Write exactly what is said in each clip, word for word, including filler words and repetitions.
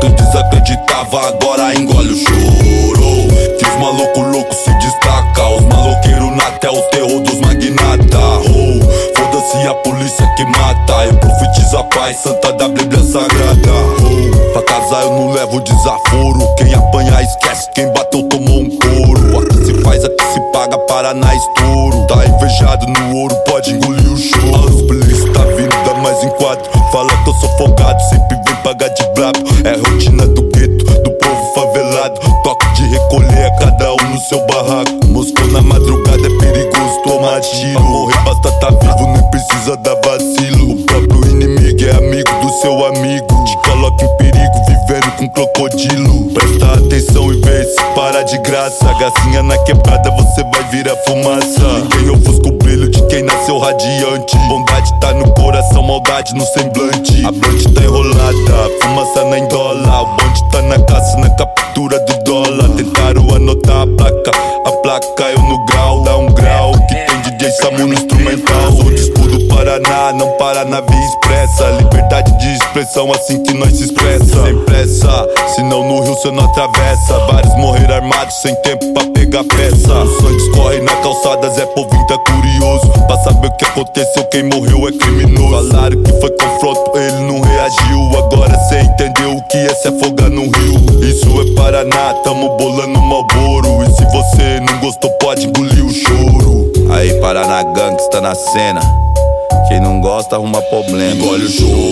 Quem desacreditava agora engole o choro. Que os malucos loucos se destacam, os maloqueiros na tela, o terror dos magnata. Oh, foda-se a polícia que mata, eu profetizo a paz santa da Bíblia Sagrada. Oh, pra casa eu não levo desaforo, quem apanhar esquece, quem bateu tomou um couro. Aqui se faz, aqui se paga, Paraná estouro. Tá invejado no ouro, pode engolir o choro. Os polícia tá vindo, dá mais em quatro, fala que eu sou folgado, sempre vem pagar de brabo. É rotina do gueto, do povo favelado. Toque de recolher, cada um no seu barraco. Moscou na madrugada é perigoso, toma tiro. Pra morrer basta tá vivo, nem precisa dar vacilo. O próprio inimigo é amigo do seu amigo, te coloca em perigo, vivendo com crocodilo. Presta atenção e vê se para de graça. Gacinha na quebrada, você vai virar fumaça. Ninguém ofusca o brilho de quem nasceu radiante. Bondade tá no coração, maldade no semblante. A blunt tá enrolada, fumaça na endola. O bonde tá na caça, na captura do dólar. Tentaram anotar a placa, a placa eu no grau. Dá um grau, que tem D J Samu no instrumental. Sou disco do Paraná, não para na via expressa. Liberdade de expressão, assim que nós se expressa. Sem pressa, senão no rio cê não atravessa. Vários morreram armados, sem tempo pra pegar peça. O sangue escorre na calçada, Zé Povinho tá curioso pra saber o que aconteceu, quem morreu é criminoso. Falaram que foi confronto, ele não reagiu. Agora cê entendeu o que é se afogar num rio. Isso é Paraná, tamo bolando Malboro. E se você não gostou pode engolir o choro. Aí Paraná Gangues tá na cena, quem não gosta arruma problema. Engole o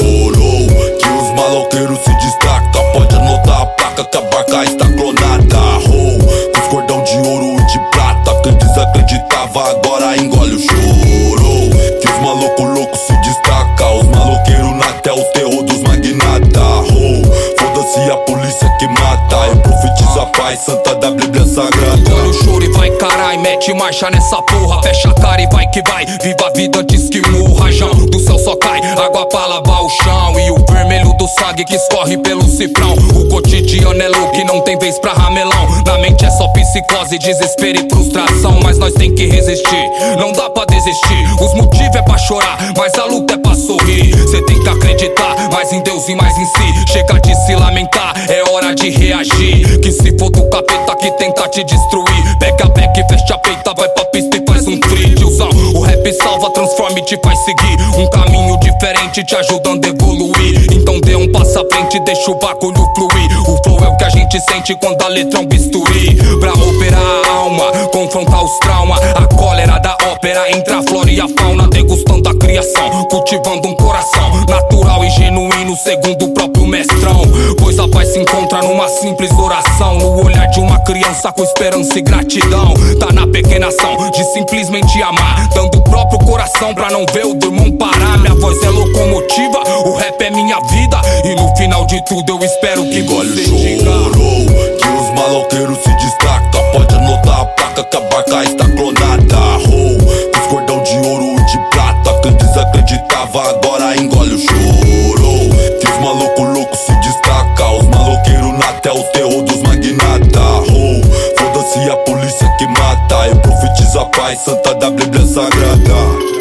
choro, que os maloqueiros se destacam. Pode anotar a placa que a barca está clonada. Oh, com os cordão de ouro e de prata. Quem desacreditava agora engole o choro. Que os malucos loucos se destacam, os maloqueiros na tela, o terror dos magnata. Oh, foda-se a polícia que mata, eu profetizo a paz santa da Bíblia Sagrada. Engole o choro e vai carai, mete marcha nessa porra. Fecha a cara e vai que vai, viva a vida antes que morra. Rajão do céu só cai, água pra lavar o chão. E o vermelho do sangue que escorre pelo cifrão. O cotidiano é louco e não tem vez pra ramelão. Na mente é só psicose, desespero e frustração. Mas nós tem que resistir, não dá pra desistir. Os motivos é pra chorar, mas a luta é pra sorrir. Cê tem que acreditar, mais em Deus e mais em si. Chega de se lamentar, é hora de reagir. Que se for do capeta que tenta te destruir, pega a beca e fecha a peita, vai pra pista e faz um free. Tiozão, o rap salva, transforma e te faz seguir um caminho diferente, te ajudando a evoluir. Então dê um passo à frente, deixa o bagulho fluir. O flow é o que a gente sente quando a letra é um bisturi. Pra operar a alma, confrontar os traumas. A cólera da ópera, entre a flora e a fauna. Degustando a criação, cultivando um coração natural e genuíno, segundo o próprio mestrão. Pois a paz se encontra numa simples oração, no olhar de uma criança com esperança e gratidão. Tá na pequena ação de simplesmente amar, dando o próprio coração pra não ver o do irmão parar. Minha voz é locomotiva, o rap é minha vida. E no final de tudo eu espero que você diga: que os maloqueiros se destacam. Pode anotar a placa que a barca está clonada. Oh, com os cordão de ouro e de prata. Quem desacreditava agora engole o choro. Que os malucos loucos se destacam, os maloqueiros na tela, o terror dos magnata. Oh, foda-se a polícia que mata, eu profetizo a paz santa da Bíblia Sagrada.